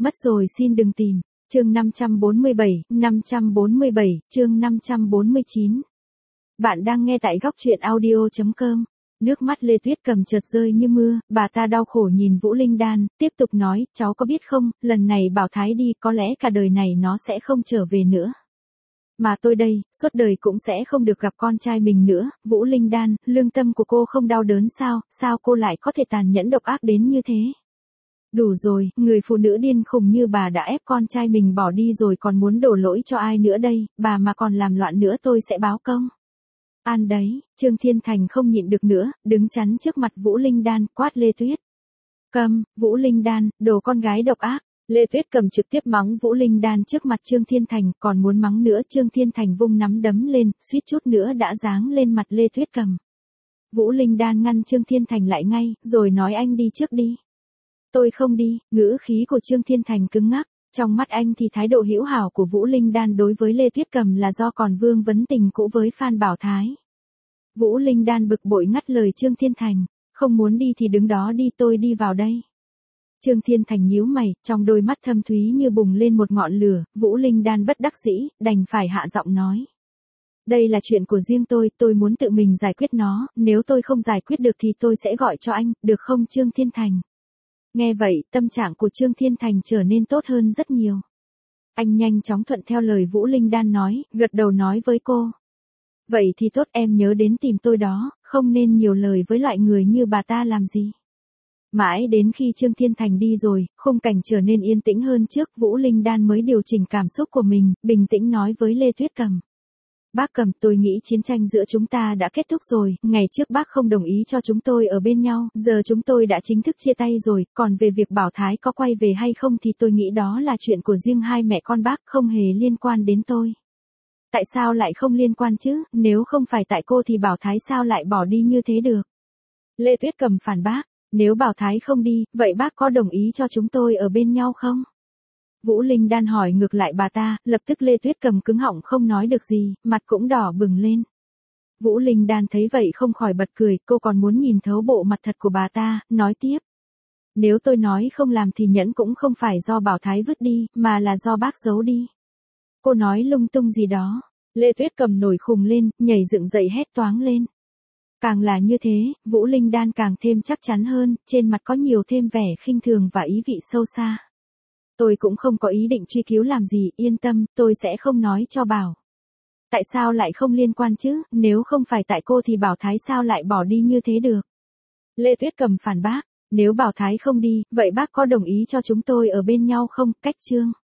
Mất rồi xin đừng tìm. Chương 547, chương 549. Bạn đang nghe tại góc truyện audio.com. Nước mắt Lê Tuyết Cầm chợt rơi như mưa, bà ta đau khổ nhìn Vũ Linh Đan, tiếp tục nói, cháu có biết không, lần này Bảo Thái đi có lẽ cả đời này nó sẽ không trở về nữa. Mà tôi đây, suốt đời cũng sẽ không được gặp con trai mình nữa. Vũ Linh Đan, lương tâm của cô không đau đớn sao cô lại có thể tàn nhẫn độc ác đến như thế? Đủ rồi, người phụ nữ điên khùng như bà đã ép con trai mình bỏ đi rồi còn muốn đổ lỗi cho ai nữa đây, bà mà còn làm loạn nữa tôi sẽ báo công. An đấy, Trương Thiên Thành không nhịn được nữa, đứng chắn trước mặt Vũ Linh Đan, quát Lê Tuyết. Câm, Vũ Linh Đan, đồ con gái độc ác. Lê Tuyết Cầm trực tiếp mắng Vũ Linh Đan trước mặt Trương Thiên Thành, còn muốn mắng nữa. Trương Thiên Thành vung nắm đấm lên, suýt chút nữa đã giáng lên mặt Lê Tuyết Cầm. Vũ Linh Đan ngăn Trương Thiên Thành lại ngay, rồi nói anh đi trước đi. Tôi không đi, ngữ khí của Trương Thiên Thành cứng ngắc. Trong mắt anh thì thái độ hữu hảo của Vũ Linh Đan đối với Lê Tuyết Cầm là do còn vương vấn tình cũ với Phan Bảo Thái. Vũ Linh Đan bực bội ngắt lời Trương Thiên Thành, không muốn đi thì đứng đó đi, tôi đi vào đây. Trương Thiên Thành nhíu mày, trong đôi mắt thâm thúy như bùng lên một ngọn lửa. Vũ Linh Đan bất đắc dĩ, đành phải hạ giọng nói. Đây là chuyện của riêng tôi muốn tự mình giải quyết nó, nếu tôi không giải quyết được thì tôi sẽ gọi cho anh, được không Trương Thiên Thành? Nghe vậy, tâm trạng của Trương Thiên Thành trở nên tốt hơn rất nhiều. Anh nhanh chóng thuận theo lời Vũ Linh Đan nói, gật đầu nói với cô. Vậy thì tốt, em nhớ đến tìm tôi đó, không nên nhiều lời với loại người như bà ta làm gì. Mãi đến khi Trương Thiên Thành đi rồi, khung cảnh trở nên yên tĩnh hơn trước, Vũ Linh Đan mới điều chỉnh cảm xúc của mình, bình tĩnh nói với Lê Tuyết Cầm. Bác Cầm, tôi nghĩ chiến tranh giữa chúng ta đã kết thúc rồi, ngày trước bác không đồng ý cho chúng tôi ở bên nhau, giờ chúng tôi đã chính thức chia tay rồi, còn về việc Bảo Thái có quay về hay không thì tôi nghĩ đó là chuyện của riêng hai mẹ con bác, không hề liên quan đến tôi. Tại sao lại không liên quan chứ, nếu không phải tại cô thì Bảo Thái sao lại bỏ đi như thế được? Lê Tuyết Cầm phản bác, nếu Bảo Thái không đi, vậy bác có đồng ý cho chúng tôi ở bên nhau không? Vũ Linh Đan hỏi ngược lại bà ta, lập tức Lê Tuyết Cầm cứng họng không nói được gì, mặt cũng đỏ bừng lên. Vũ Linh Đan thấy vậy không khỏi bật cười, cô còn muốn nhìn thấu bộ mặt thật của bà ta, nói tiếp. Nếu tôi nói không làm thì nhẫn cũng không phải do Bảo Thái vứt đi, mà là do bác giấu đi. Cô nói lung tung gì đó. Lê Tuyết Cầm nổi khùng lên, nhảy dựng dậy hét toáng lên. Càng là như thế, Vũ Linh Đan càng thêm chắc chắn hơn, trên mặt có nhiều thêm vẻ khinh thường và ý vị sâu xa. Tôi cũng không có ý định truy cứu làm gì, yên tâm, tôi sẽ không nói cho Bảo. Tại sao lại không liên quan chứ, nếu không phải tại cô thì Bảo Thái sao lại bỏ đi như thế được? Lê Tuyết Cầm phản bác, nếu Bảo Thái không đi, vậy bác có đồng ý cho chúng tôi ở bên nhau không? Cách chương